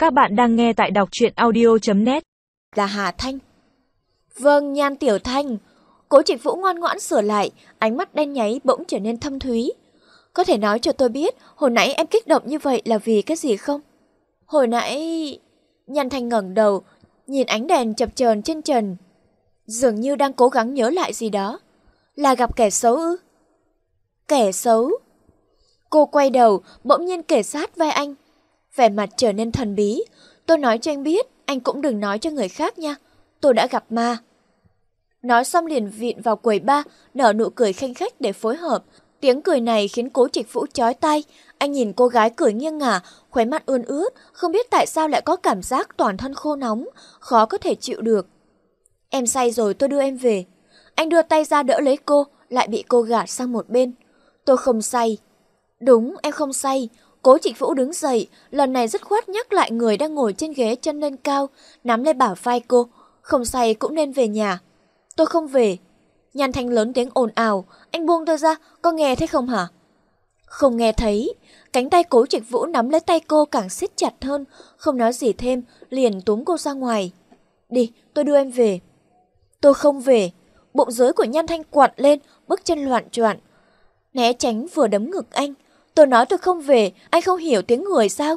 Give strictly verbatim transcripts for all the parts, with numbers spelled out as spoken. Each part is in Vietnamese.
Các bạn đang nghe tại đọc truyện audio chấm net. Là Hà Thanh. Vâng, Nhan Tiểu Thanh. Cố Trịch Vũ ngoan ngoãn sửa lại, ánh mắt đen nháy bỗng trở nên thâm thúy. Có thể nói cho tôi biết, hồi nãy em kích động như vậy là vì cái gì không? Hồi nãy... Nhan Thanh ngẩng đầu, nhìn ánh đèn chập chờn trên trần. Dường như đang cố gắng nhớ lại gì đó. Là gặp kẻ xấu ư? Kẻ xấu? Cô quay đầu, bỗng nhiên kề sát vai anh. Vẻ mặt trở nên thần bí. Tôi nói cho anh biết, anh cũng đừng nói cho người khác nha. Tôi đã gặp ma. Nói xong liền vịn vào quầy bar, nở nụ cười khanh khách để phối hợp. Tiếng cười này khiến Cố Trịch Vũ chói tai. Anh nhìn cô gái cười nghiêng ngả, khóe mắt ươn ướt, không biết tại sao lại có cảm giác toàn thân khô nóng, khó có thể chịu được. Em say rồi, tôi đưa em về. Anh đưa tay ra đỡ lấy cô, lại bị cô gạt sang một bên. Tôi không say. Đúng, em không say. Cố Trịch Vũ đứng dậy, lần này dứt khoát nhắc lại người đang ngồi trên ghế chân lên cao, nắm lấy bả vai cô. Không say cũng nên về nhà. Tôi không về. Nhan Thanh lớn tiếng ồn ào. Anh buông tôi ra, có nghe thấy không hả? Không nghe thấy. Cánh tay Cố Trịch Vũ nắm lấy tay cô càng siết chặt hơn, không nói gì thêm, liền túm cô ra ngoài. Đi, tôi đưa em về. Tôi không về. Bụng dưới của Nhan Thanh quặn lên, bước chân loạn choạng. Né tránh vừa đấm ngực anh. Tôi nói tôi không về, anh không hiểu tiếng người sao?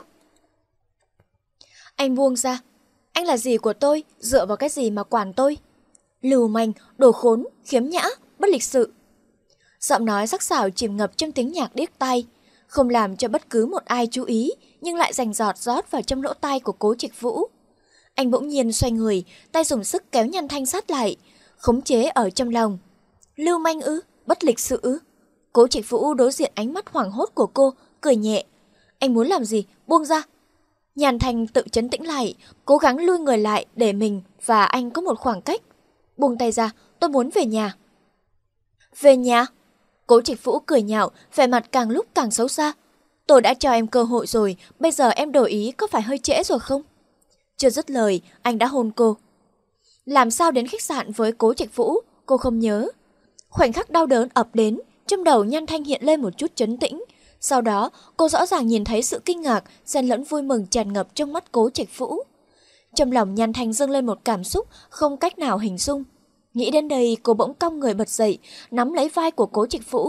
Anh buông ra. Anh là gì của tôi, dựa vào cái gì mà quản tôi? Lưu manh, đồ khốn, khiếm nhã, bất lịch sự. Giọng nói sắc sảo chìm ngập trong tiếng nhạc điếc tai, không làm cho bất cứ một ai chú ý, nhưng lại rành rọt rót vào trong lỗ tai của Cố Trịch Vũ. Anh bỗng nhiên xoay người, tay dùng sức kéo Nhan Thanh sát lại, khống chế ở trong lòng. Lưu manh ư, bất lịch sự ư? Cố Trịch Vũ đối diện ánh mắt hoảng hốt của cô, cười nhẹ. Anh muốn làm gì? Buông ra. Nhan Thanh tự trấn tĩnh lại, cố gắng lui người lại để mình và anh có một khoảng cách. Buông tay ra, tôi muốn về nhà. Về nhà? Cố Trịch Vũ cười nhạo, vẻ mặt càng lúc càng xấu xa. Tôi đã cho em cơ hội rồi, bây giờ em đổi ý có phải hơi trễ rồi không? Chưa dứt lời, anh đã hôn cô. Làm sao đến khách sạn với Cố Trịch Vũ, cô không nhớ. Khoảnh khắc đau đớn ập đến, trong đầu Nhan Thanh hiện lên một chút trấn tĩnh. Sau đó, cô rõ ràng nhìn thấy sự kinh ngạc, xen lẫn vui mừng tràn ngập trong mắt Cố Trịch Vũ. Trong lòng Nhan Thanh dâng lên một cảm xúc không cách nào hình dung. Nghĩ đến đây, cô bỗng cong người bật dậy, nắm lấy vai của Cố Trịch Vũ.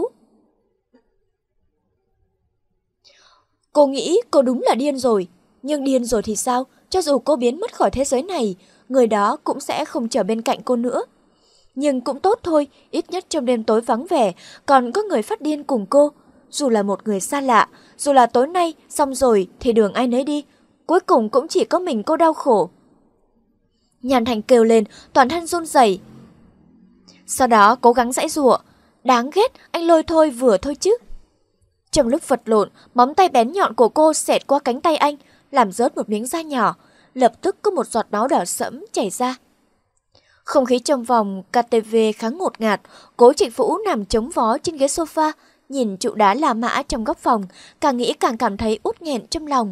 Cô nghĩ cô đúng là điên rồi. Nhưng điên rồi thì sao? Cho dù cô biến mất khỏi thế giới này, người đó cũng sẽ không trở bên cạnh cô nữa. Nhưng cũng tốt thôi, ít nhất trong đêm tối vắng vẻ, còn có người phát điên cùng cô. Dù là một người xa lạ, dù là tối nay, xong rồi thì đường ai nấy đi. Cuối cùng cũng chỉ có mình cô đau khổ. Nhan Thanh kêu lên, toàn thân run rẩy. Sau đó cố gắng giãy giụa. Đáng ghét, anh lôi thôi vừa thôi chứ. Trong lúc vật lộn, móng tay bén nhọn của cô xẹt qua cánh tay anh, làm rớt một miếng da nhỏ. Lập tức có một giọt máu đỏ sẫm chảy ra. Không khí trong phòng ca tê vê khá ngột ngạt. Cố Trịch Vũ nằm chống vó trên ghế sofa, nhìn trụ đá La Mã trong góc phòng, càng nghĩ càng cảm thấy uất nghẹn trong lòng.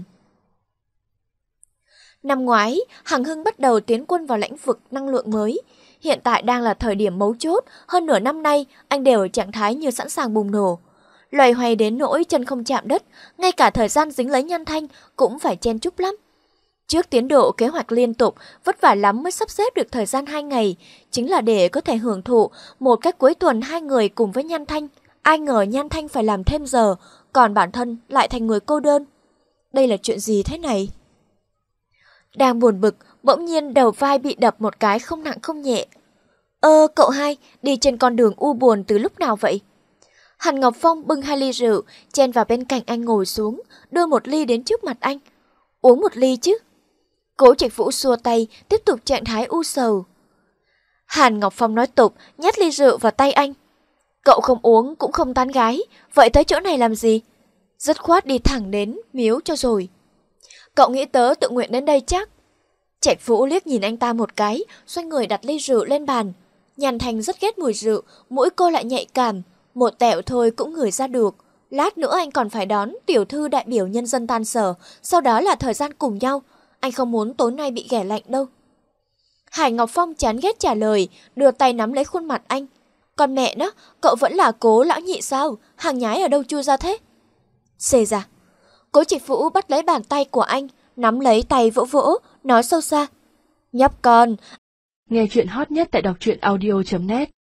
Năm ngoái, Hằng Hưng bắt đầu tiến quân vào lĩnh vực năng lượng mới. Hiện tại đang là thời điểm mấu chốt, hơn nửa năm nay anh đều ở trạng thái như sẵn sàng bùng nổ. Loay hoay đến nỗi chân không chạm đất, ngay cả thời gian dính lấy Nhan Thanh cũng phải chen chúc lắm. Trước tiến độ kế hoạch liên tục, vất vả lắm mới sắp xếp được thời gian hai ngày, chính là để có thể hưởng thụ một cách cuối tuần hai người cùng với Nhan Thanh. Ai ngờ Nhan Thanh phải làm thêm giờ, còn bản thân lại thành người cô đơn. Đây là chuyện gì thế này? Đang buồn bực, bỗng nhiên đầu vai bị đập một cái không nặng không nhẹ. Ơ, cậu hai, đi trên con đường u buồn từ lúc nào vậy? Hàn Ngọc Phong bưng hai ly rượu, chen vào bên cạnh anh ngồi xuống, đưa một ly đến trước mặt anh. Uống một ly chứ? Cố Trịch Vũ xua tay, tiếp tục trạng thái u sầu. Hàn Ngọc Phong nói tục, nhét ly rượu vào tay anh. Cậu không uống cũng không tán gái, vậy tới chỗ này làm gì? Dứt khoát đi thẳng đến miếu cho rồi. Cậu nghĩ tớ tự nguyện đến đây chắc? Trạch Vũ liếc nhìn anh ta một cái, xoay người đặt ly rượu lên bàn. Nhan Thanh rất ghét mùi rượu, mũi cô lại nhạy cảm, một tẹo thôi cũng ngửi ra được. Lát nữa anh còn phải đón tiểu thư đại biểu nhân dân tan sở, sau đó là thời gian cùng nhau. Anh không muốn tối nay bị ghẻ lạnh đâu. Hải Ngọc Phong chán ghét trả lời, đưa tay nắm lấy khuôn mặt anh. Còn mẹ nó, cậu vẫn là Cố lão nhị sao? Hàng nhái ở đâu chui ra thế? Xê ra. Cố Trịch Vũ bắt lấy bàn tay của anh, nắm lấy tay vỗ vỗ, nói sâu xa. Nhóc con. Nghe chuyện hot nhất tại đọc truyện audio chấm net.